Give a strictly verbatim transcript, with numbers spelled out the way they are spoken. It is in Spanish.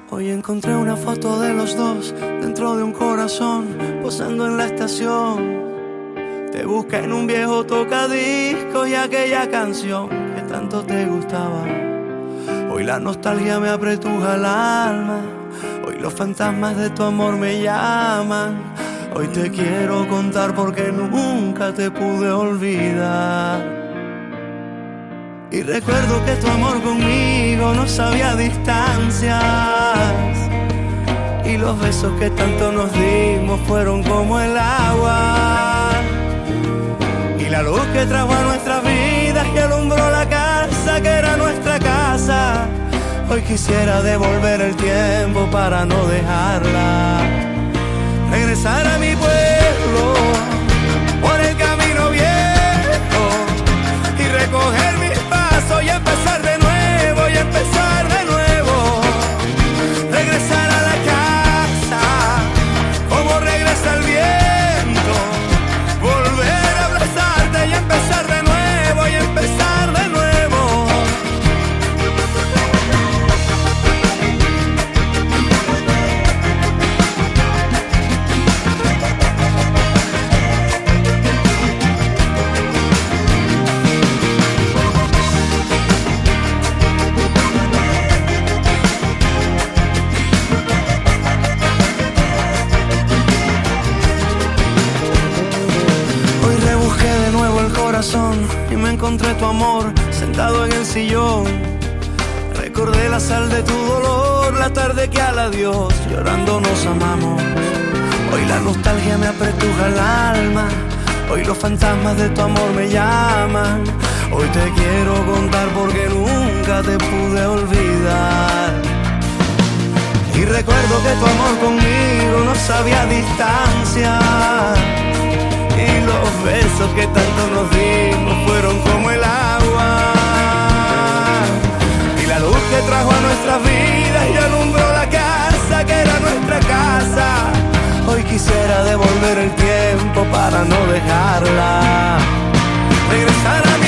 Hoy encontré una foto de los dos dentro de un corazón, posando en la estación. Te busca en un viejo tocadiscos y aquella canción que tanto te gustaba. Hoy la nostalgia me apretuja el alma, hoy los fantasmas de tu amor me llaman. Hoy te quiero contar porque nunca te pude olvidar. Y recuerdo que tu amor conmigo no sabía distancias, y los besos que tanto nos dimos fueron como el agua, y la luz que trajo a nuestras vidas y alumbró la casa que era nuestra casa. Hoy quisiera devolver el tiempo para no dejarla, regresar a mi pueblo por el camino viejo y recoger mis pasos y empezar de nuevo, y empezar de nuevo, regresar a la casa como regresa el viento, volver a abrazarte y empezar de nuevo, y empezar de nuevo. Y me encontré tu amor sentado en el sillón. Recordé la sal de tu dolor, la tarde que al adiós llorando nos amamos. Hoy la nostalgia me apretuja el alma, hoy los fantasmas de tu amor me llaman. Hoy te quiero contar porque nunca te pude olvidar. Y recuerdo que tu amor conmigo no sabía distancia, y los besos que tanto nos dimos fueron como el agua, y la luz que trajo a nuestras vidas y alumbró la casa que era nuestra casa. Hoy quisiera devolver el tiempo para no dejarla, regresar a mi